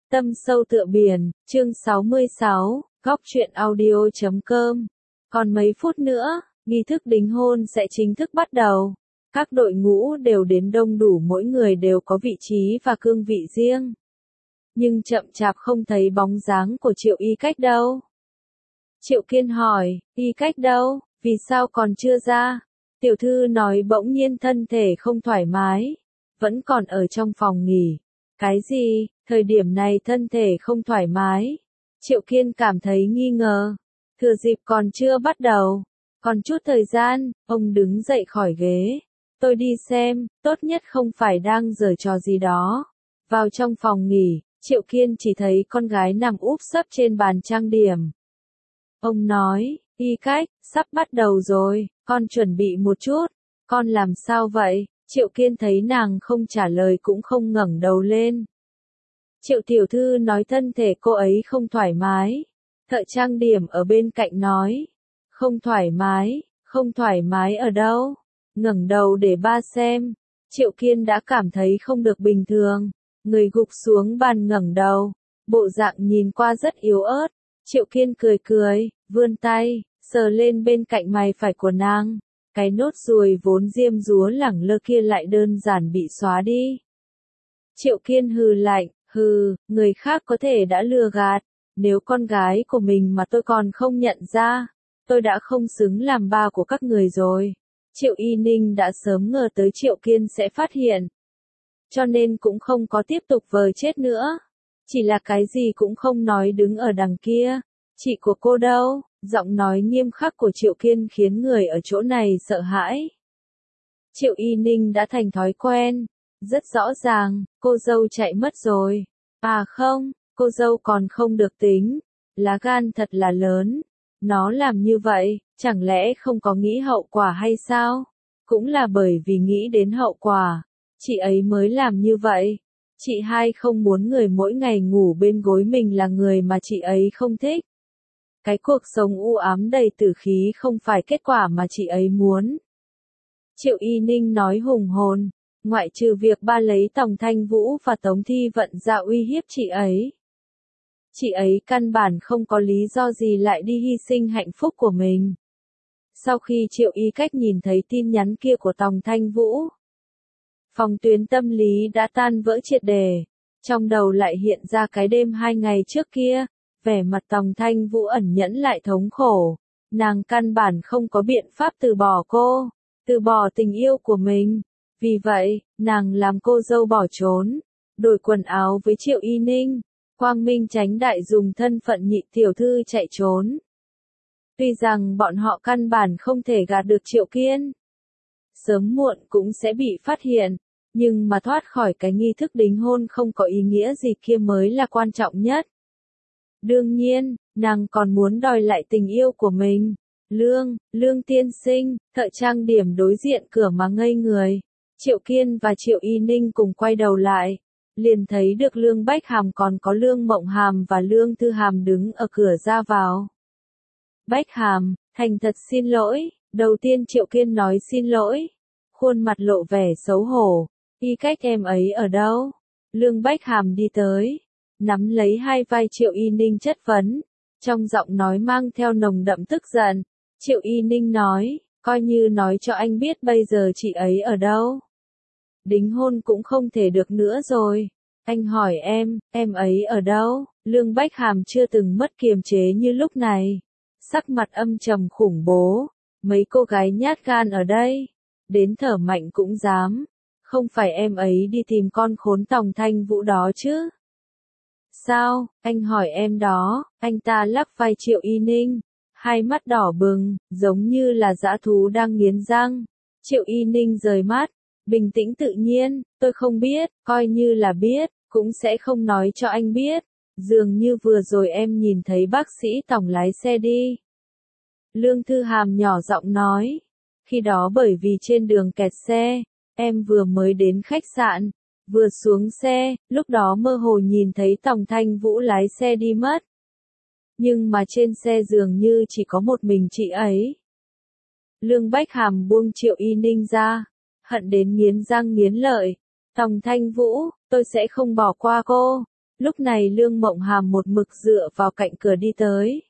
Tâm sâu tựa biển, chương 66, góc truyện audio.com. Còn mấy phút nữa, nghi thức đính hôn sẽ chính thức bắt đầu. Các đội ngũ đều đến đông đủ, mỗi người đều có vị trí và cương vị riêng. Nhưng chậm chạp không thấy bóng dáng của Triệu Y Cách đâu. Triệu Kiên hỏi, Y Cách đâu, vì sao còn chưa ra? Tiểu thư nói bỗng nhiên thân thể không thoải mái, vẫn còn ở trong phòng nghỉ. Cái gì, thời điểm này thân thể không thoải mái? Triệu Kiên cảm thấy nghi ngờ. Thừa dịp còn chưa bắt đầu, còn chút thời gian, ông đứng dậy khỏi ghế. Tôi đi xem, tốt nhất không phải đang giở trò gì đó. Vào trong phòng nghỉ, Triệu Kiên chỉ thấy con gái nằm úp sấp trên bàn trang điểm. Ông nói, Y Cách, sắp bắt đầu rồi, con chuẩn bị một chút. Con làm sao vậy? Triệu Kiên thấy nàng không trả lời cũng không ngẩng đầu lên. Triệu tiểu thư nói thân thể cô ấy không thoải mái. Thợ trang điểm ở bên cạnh nói. Không thoải mái ở đâu? Ngẩng đầu để ba xem. Triệu Kiên đã cảm thấy không được bình thường. Người gục xuống bàn ngẩng đầu. Bộ dạng nhìn qua rất yếu ớt. Triệu Kiên cười, vươn tay, sờ lên bên cạnh mày phải của nàng. Cái nốt ruồi vốn diêm dúa lẳng lơ kia lại đơn giản bị xóa đi. Triệu Kiên hừ lạnh, người khác có thể đã lừa gạt. Nếu con gái của mình mà tôi còn không nhận ra, tôi đã không xứng làm ba của các người rồi. Triệu Y Ninh đã sớm ngờ tới Triệu Kiên sẽ phát hiện. Cho nên cũng không có tiếp tục vờ chết nữa. Chỉ là cái gì cũng không nói đứng ở đằng kia. Chị của cô đâu? Giọng nói nghiêm khắc của Triệu Kiên khiến người ở chỗ này sợ hãi. Triệu Y Ninh đã thành thói quen. Rất rõ ràng, cô dâu chạy mất rồi. À không, cô dâu còn không được tính. Lá gan thật là lớn. Nó làm như vậy, chẳng lẽ không có nghĩ hậu quả hay sao? Cũng là bởi vì nghĩ đến hậu quả, chị ấy mới làm như vậy. Chị hai không muốn người mỗi ngày ngủ bên gối mình là người mà chị ấy không thích. Cái cuộc sống u ám đầy tử khí không phải kết quả mà chị ấy muốn. Triệu Y Ninh nói hùng hồn, ngoại trừ việc ba lấy Tòng Thanh Vũ và Tống Thi Vận ra uy hiếp chị ấy. Chị ấy căn bản không có lý do gì lại đi hy sinh hạnh phúc của mình. Sau khi Triệu Y Cách nhìn thấy tin nhắn kia của Tòng Thanh Vũ, phòng tuyến tâm lý đã tan vỡ triệt để. Trong đầu lại hiện ra cái đêm 2 ngày trước kia, vẻ mặt Tòng Thanh Vũ ẩn nhẫn lại thống khổ. Nàng căn bản không có biện pháp từ bỏ cô, từ bỏ tình yêu của mình. Vì vậy, nàng làm cô dâu bỏ trốn, đổi quần áo với Triệu Y Ninh, quang minh chánh đại dùng thân phận nhị tiểu thư chạy trốn. Tuy rằng bọn họ căn bản không thể gạt được Triệu Kiên, sớm muộn cũng sẽ bị phát hiện, nhưng mà thoát khỏi cái nghi thức đính hôn không có ý nghĩa gì kia mới là quan trọng nhất. Đương nhiên, nàng còn muốn đòi lại tình yêu của mình. Lương tiên sinh, thợ trang điểm đối diện cửa mà ngây người. Triệu Kiên và Triệu Y Ninh cùng quay đầu lại, liền thấy được Lương Bách Hàm còn có Lương Mộng Hàm và Lương Thư Hàm đứng ở cửa ra vào. Bách Hàm, thành thật xin lỗi. Đầu tiên Triệu Kiên nói xin lỗi, khuôn mặt lộ vẻ xấu hổ. Y Cách em ấy ở đâu? Lương Bách Hàm đi tới, nắm lấy hai vai Triệu Y Ninh chất vấn, trong giọng nói mang theo nồng đậm tức giận. Triệu Y Ninh nói, coi như nói cho anh biết bây giờ chị ấy ở đâu. Đính hôn cũng không thể được nữa rồi. Anh hỏi em ấy ở đâu? Lương Bách Hàm chưa từng mất kiềm chế như lúc này. Sắc mặt âm trầm khủng bố. Mấy cô gái nhát gan ở đây, đến thở mạnh cũng dám. Không phải em ấy đi tìm con khốn Tòng Thanh Vũ đó chứ? Sao, anh hỏi em đó? Anh ta lắc vai Triệu Y Ninh, hai mắt đỏ bừng, giống như là dã thú đang nghiến răng. Triệu Y Ninh rời mắt, bình tĩnh tự nhiên, tôi không biết, coi như là biết, cũng sẽ không nói cho anh biết. Dường như vừa rồi em nhìn thấy bác sĩ Tòng lái xe đi. Lương Thư Hàm nhỏ giọng nói, khi đó bởi vì trên đường kẹt xe, em vừa mới đến khách sạn, vừa xuống xe, lúc đó mơ hồ nhìn thấy Tòng Thanh Vũ lái xe đi mất. Nhưng mà trên xe dường như chỉ có một mình chị ấy. Lương Bách Hàm buông Triệu Y Ninh ra, hận đến nghiến răng nghiến lợi. Tòng Thanh Vũ, tôi sẽ không bỏ qua cô. Lúc này Lương Mộng Hàm một mực dựa vào cạnh cửa đi tới.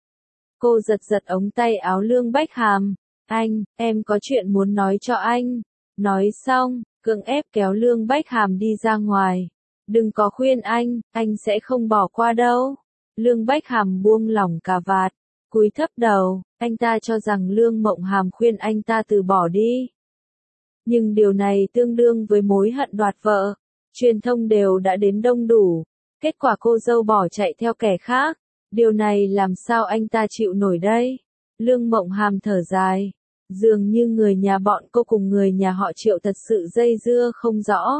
Cô giật giật ống tay áo Lương Bách Hàm. Anh, em có chuyện muốn nói cho anh. Nói xong, cưỡng ép kéo Lương Bách Hàm đi ra ngoài. Đừng có khuyên anh sẽ không bỏ qua đâu. Lương Bách Hàm buông lỏng cà vạt, cúi thấp đầu, anh ta cho rằng Lương Mộng Hàm khuyên anh ta từ bỏ đi. Nhưng điều này tương đương với mối hận đoạt vợ. Truyền thông đều đã đến đông đủ. Kết quả cô dâu bỏ chạy theo kẻ khác. Điều này làm sao anh ta chịu nổi đây? Lương Mộng Hàm thở dài. Dường như người nhà bọn cô cùng người nhà họ Triệu thật sự dây dưa không rõ.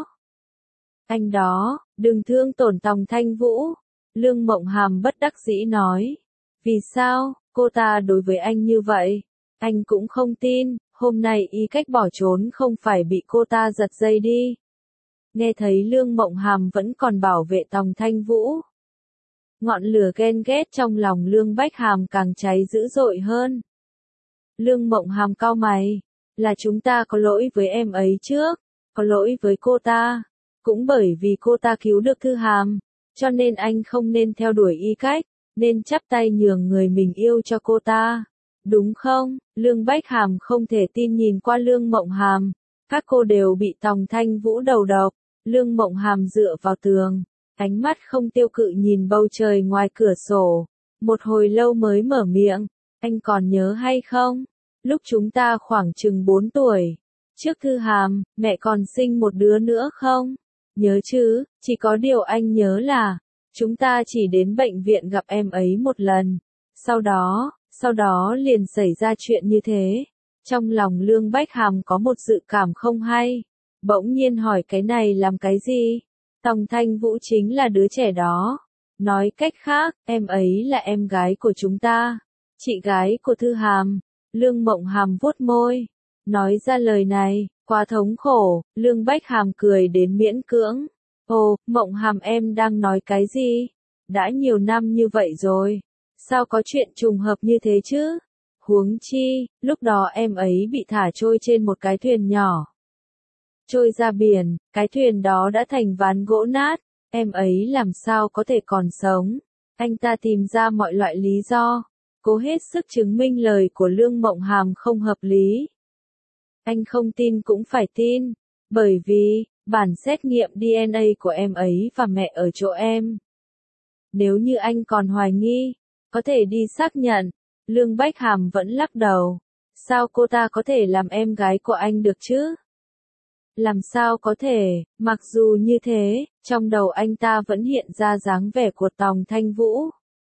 Anh đó, đừng thương tổn Tòng Thanh Vũ. Lương Mộng Hàm bất đắc dĩ nói. Vì sao, cô ta đối với anh như vậy? Anh cũng không tin, hôm nay Y Cách bỏ trốn không phải bị cô ta giật dây đi. Nghe thấy Lương Mộng Hàm vẫn còn bảo vệ Tòng Thanh Vũ. Ngọn lửa ghen ghét trong lòng Lương Bách Hàm càng cháy dữ dội hơn. Lương Mộng Hàm cau mày, là chúng ta có lỗi với em ấy trước, có lỗi với cô ta. Cũng bởi vì cô ta cứu được Thư Hàm, cho nên anh không nên theo đuổi Y Cách, nên chắp tay nhường người mình yêu cho cô ta. Đúng không? Lương Bách Hàm không thể tin nhìn qua Lương Mộng Hàm. Các cô đều bị Tòng Thanh Vũ đầu độc. Lương Mộng Hàm dựa vào tường, ánh mắt không tiêu cự nhìn bầu trời ngoài cửa sổ. Một hồi lâu mới mở miệng, anh còn nhớ hay không? Lúc chúng ta khoảng chừng 4 tuổi, trước Thư Hàm, mẹ còn sinh một đứa nữa không? Nhớ chứ, chỉ có điều anh nhớ là, chúng ta chỉ đến bệnh viện gặp em ấy một lần. Sau đó liền xảy ra chuyện như thế. Trong lòng Lương Bách Hàm có một dự cảm không hay. Bỗng nhiên hỏi cái này làm cái gì? Tòng Thanh Vũ chính là đứa trẻ đó. Nói cách khác, em ấy là em gái của chúng ta. Chị gái của Thư Hàm. Lương Mộng Hàm vuốt môi. Nói ra lời này, quá thống khổ. Lương Bách Hàm cười đến miễn cưỡng. Ồ, Mộng Hàm em đang nói cái gì? Đã nhiều năm như vậy rồi. Sao có chuyện trùng hợp như thế chứ? Huống chi, lúc đó em ấy bị thả trôi trên một cái thuyền nhỏ. Trôi ra biển, cái thuyền đó đã thành ván gỗ nát, em ấy làm sao có thể còn sống. Anh ta tìm ra mọi loại lý do, cố hết sức chứng minh lời của Lương Mộng Hàm không hợp lý. Anh không tin cũng phải tin, bởi vì, bản xét nghiệm DNA của em ấy và mẹ ở chỗ em. Nếu như anh còn hoài nghi, có thể đi xác nhận. Lương Bách Hàm vẫn lắc đầu. Sao cô ta có thể làm em gái của anh được chứ? Làm sao có thể, mặc dù như thế, trong đầu anh ta vẫn hiện ra dáng vẻ của Tòng Thanh Vũ.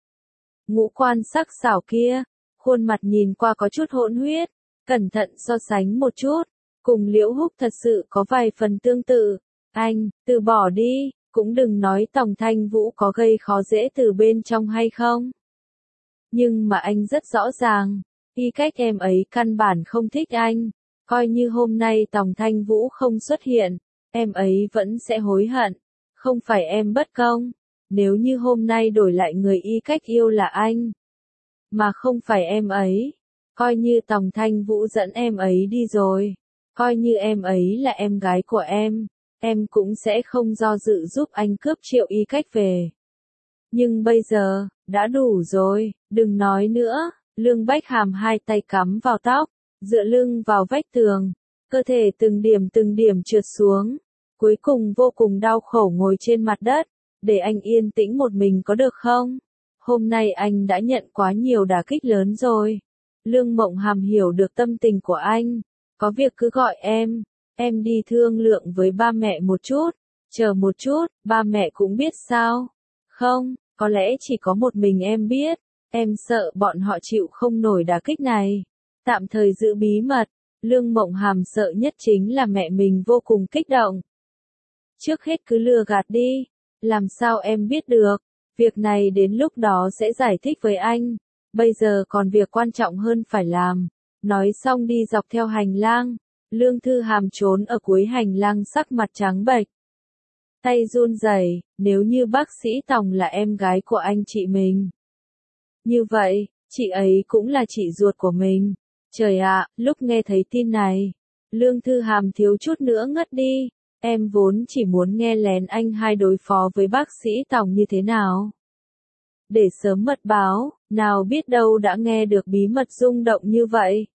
Ngũ quan sắc sảo kia, khuôn mặt nhìn qua có chút hỗn huyết, cẩn thận so sánh một chút, cùng Liễu Húc thật sự có vài phần tương tự. Anh, từ bỏ đi, cũng đừng nói Tòng Thanh Vũ có gây khó dễ từ bên trong hay không. Nhưng mà anh rất rõ ràng, Y Cách em ấy căn bản không thích anh. Coi như hôm nay Tòng Thanh Vũ không xuất hiện, em ấy vẫn sẽ hối hận. Không phải em bất công, nếu như hôm nay đổi lại người Y Cách yêu là anh, mà không phải em ấy. Coi như Tòng Thanh Vũ dẫn em ấy đi rồi, coi như em ấy là em gái của em cũng sẽ không do dự giúp anh cướp Triệu Y Cách về. Nhưng bây giờ, đã đủ rồi, đừng nói nữa. Lương Bách Hàm hai tay cắm vào tóc, dựa lưng vào vách tường, cơ thể từng điểm trượt xuống, cuối cùng vô cùng đau khổ ngồi trên mặt đất, để anh yên tĩnh một mình có được không? Hôm nay anh đã nhận quá nhiều đả kích lớn rồi. Lương Mộng Hàm hiểu được tâm tình của anh, có việc cứ gọi em đi thương lượng với ba mẹ một chút, chờ một chút, ba mẹ cũng biết sao? Không, có lẽ chỉ có một mình em biết, em sợ bọn họ chịu không nổi đả kích này. Tạm thời giữ bí mật, Lương Mộng Hàm sợ nhất chính là mẹ mình vô cùng kích động. Trước hết cứ lừa gạt đi, làm sao em biết được, việc này đến lúc đó sẽ giải thích với anh, bây giờ còn việc quan trọng hơn phải làm. Nói xong đi dọc theo hành lang, Lương Thư Hàm trốn ở cuối hành lang sắc mặt trắng bệch. Tay run rẩy, nếu như bác sĩ Tòng là em gái của anh chị mình. Như vậy, chị ấy cũng là chị ruột của mình. Trời ạ, lúc nghe thấy tin này, Lương Thư Hàm thiếu chút nữa ngất đi. Em vốn chỉ muốn nghe lén anh hai đối phó với bác sĩ Tòng như thế nào. Để sớm mật báo, nào biết đâu đã nghe được bí mật rung động như vậy.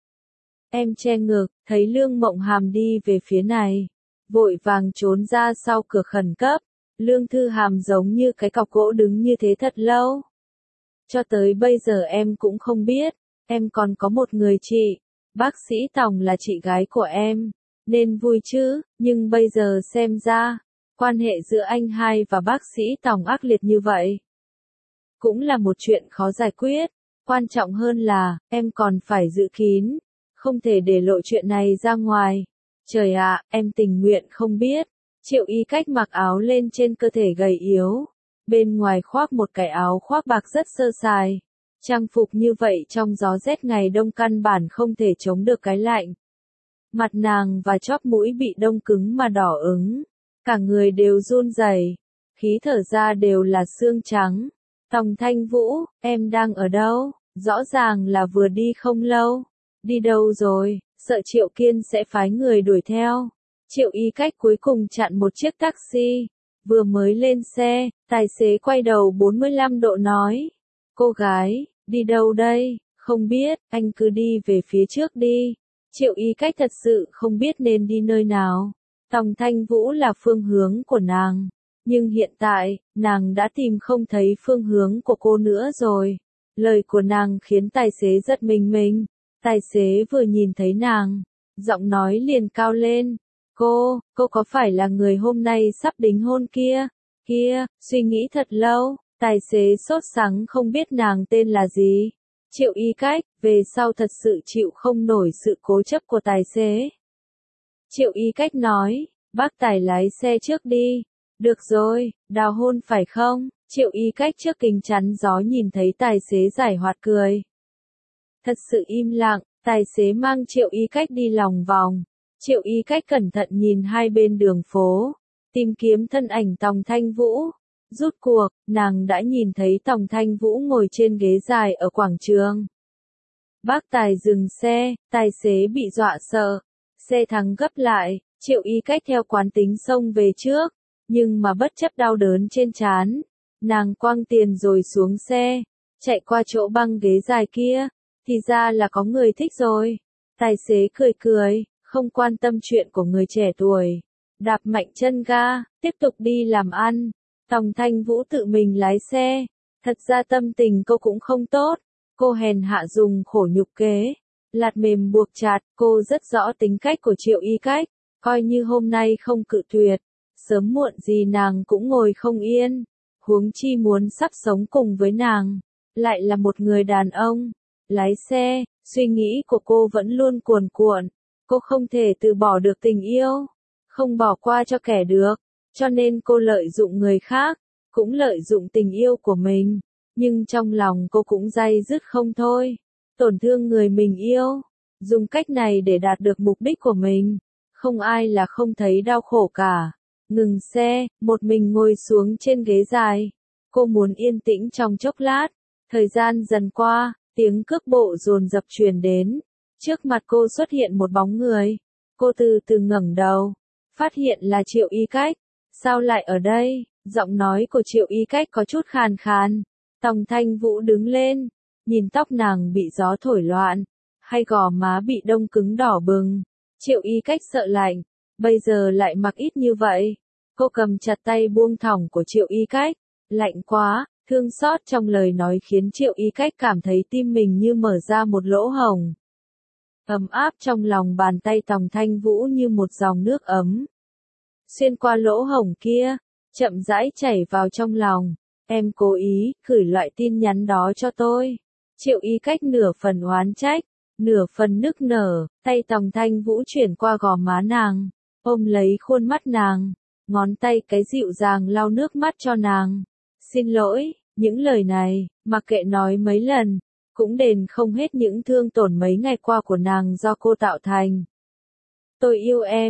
Em che ngực, thấy Lương Mộng Hàm đi về phía này. Vội vàng trốn ra sau cửa khẩn cấp. Lương Thư Hàm giống như cái cọc gỗ đứng như thế thật lâu. Cho tới bây giờ em cũng không biết, em còn có một người chị. Bác sĩ Tòng là chị gái của em. Nên vui chứ, nhưng bây giờ xem ra, quan hệ giữa anh hai và bác sĩ Tòng ác liệt như vậy. Cũng là một chuyện khó giải quyết. Quan trọng hơn là, em còn phải giữ kín. Không thể để lộ chuyện này ra ngoài. Trời ạ, em tình nguyện không biết. Triệu Y Cách mặc áo lên trên cơ thể gầy yếu. Bên ngoài khoác một cái áo khoác bạc rất sơ sài. Trang phục như vậy trong gió rét ngày đông căn bản không thể chống được cái lạnh. Mặt nàng và chóp mũi bị đông cứng mà đỏ ửng. Cả người đều run rẩy, khí thở ra đều là xương trắng. Tòng Thanh Vũ, em đang ở đâu? Rõ ràng là vừa đi không lâu. Đi đâu rồi? Sợ Triệu Kiên sẽ phái người đuổi theo. Triệu Y Cách cuối cùng chặn một chiếc taxi. Vừa mới lên xe, tài xế quay đầu 45 độ nói. Cô gái, đi đâu đây? Không biết, anh cứ đi về phía trước đi. Triệu Y Cách thật sự không biết nên đi nơi nào. Tòng Thanh Vũ là phương hướng của nàng. Nhưng hiện tại, nàng đã tìm không thấy phương hướng của cô nữa rồi. Lời của nàng khiến tài xế giật mình. Tài xế vừa nhìn thấy nàng, giọng nói liền cao lên. Cô có phải là người hôm nay sắp đính hôn kia? Kia, suy nghĩ thật lâu, tài xế sốt sắng không biết nàng tên là gì. Triệu Y Cách, về sau thật sự chịu không nổi sự cố chấp của tài xế. Triệu Y Cách nói, bác tài lái xe trước đi. Được rồi, đào hôn phải không? Triệu Y Cách trước kính chắn gió nhìn thấy tài xế giải hoạt cười. Thật sự im lặng, tài xế mang Triệu Y Cách đi lòng vòng. Triệu Y Cách cẩn thận nhìn hai bên đường phố, tìm kiếm thân ảnh Tòng Thanh Vũ. Rút cuộc, nàng đã nhìn thấy Tòng Thanh Vũ ngồi trên ghế dài ở quảng trường. Bác tài dừng xe, tài xế bị dọa sợ. Xe thắng gấp lại, Triệu Y Cách theo quán tính xông về trước. Nhưng mà bất chấp đau đớn trên trán, nàng quăng tiền rồi xuống xe, chạy qua chỗ băng ghế dài kia. Thì ra là có người thích rồi. Tài xế cười, không quan tâm chuyện của người trẻ tuổi. Đạp mạnh chân ga, tiếp tục đi làm ăn. Tòng Thanh Vũ tự mình lái xe. Thật ra tâm tình cô cũng không tốt. Cô hèn hạ dùng khổ nhục kế. Lạt mềm buộc chặt, cô rất rõ tính cách của Triệu Y Cách. Coi như hôm nay không cự tuyệt, sớm muộn gì nàng cũng ngồi không yên. Huống chi muốn sắp sống cùng với nàng, lại là một người đàn ông. Lái xe, suy nghĩ của cô vẫn luôn cuồn cuộn. Cô không thể từ bỏ được tình yêu, không bỏ qua cho kẻ được. Cho nên cô lợi dụng người khác, cũng lợi dụng tình yêu của mình. Nhưng trong lòng cô cũng day dứt không thôi. Tổn thương người mình yêu, dùng cách này để đạt được mục đích của mình. Không ai là không thấy đau khổ cả. Ngừng xe, một mình ngồi xuống trên ghế dài. Cô muốn yên tĩnh trong chốc lát. Thời gian dần qua, tiếng cước bộ dồn dập truyền đến. Trước mặt cô xuất hiện một bóng người. Cô từ từ ngẩng đầu, phát hiện là Triệu Y Cách. Sao lại ở đây? Giọng nói của Triệu Y Cách có chút khàn khàn. Tòng Thanh Vũ đứng lên, nhìn tóc nàng bị gió thổi loạn, hay gò má bị đông cứng đỏ bừng. Triệu Y Cách sợ lạnh, bây giờ lại mặc ít như vậy. Cô cầm chặt tay buông thõng của Triệu Y Cách. Lạnh quá, thương xót trong lời nói khiến Triệu Y Cách cảm thấy tim mình như mở ra một lỗ hổng. Ấm áp trong lòng bàn tay Tòng Thanh Vũ như một dòng nước ấm. Xuyên qua lỗ hổng kia, chậm rãi chảy vào trong lòng. Em cố ý gửi loại tin nhắn đó cho tôi. Triệu Y Cách nửa phần oán trách, nửa phần nức nở. Tay Tòng Thanh Vũ chuyển qua gò má nàng, ôm lấy khuôn mắt nàng, ngón tay cái dịu dàng lau nước mắt cho nàng. Xin lỗi, những lời này, mặc kệ nói mấy lần, cũng đền không hết những thương tổn mấy ngày qua của nàng do cô tạo thành. Tôi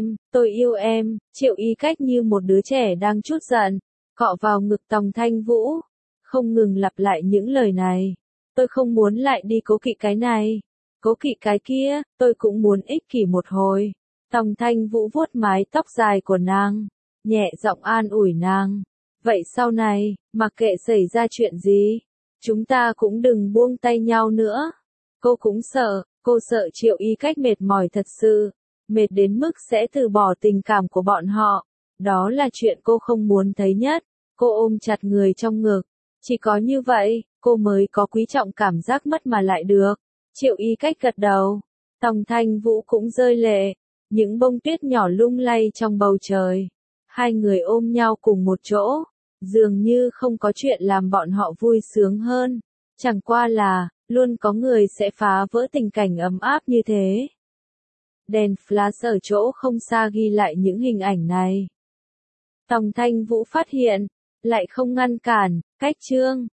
yêu em, Triệu Y Cách như một đứa trẻ đang trút giận, cọ vào ngực Tòng Thanh Vũ, không ngừng lặp lại những lời này. Tôi không muốn lại đi cố kỵ cái này, cố kỵ cái kia, tôi cũng muốn ích kỷ một hồi. Tòng Thanh Vũ vuốt mái tóc dài của nàng, nhẹ giọng an ủi nàng. Vậy sau này, mặc kệ xảy ra chuyện gì, chúng ta cũng đừng buông tay nhau nữa. Cô cũng sợ, cô sợ Triệu Y Cách mệt mỏi thật sự, mệt đến mức sẽ từ bỏ tình cảm của bọn họ. Đó là chuyện cô không muốn thấy nhất. Cô ôm chặt người trong ngực. Chỉ có như vậy, cô mới có quý trọng cảm giác mất mà lại được. Triệu Y Cách gật đầu. Tòng Thanh Vũ cũng rơi lệ. Những bông tuyết nhỏ lung lay trong bầu trời. Hai người ôm nhau cùng một chỗ. Dường như không có chuyện làm bọn họ vui sướng hơn. Chẳng qua là, luôn có người sẽ phá vỡ tình cảnh ấm áp như thế. Đèn flash ở chỗ không xa ghi lại những hình ảnh này. Tòng Thanh Vũ phát hiện, lại không ngăn cản, cách chương.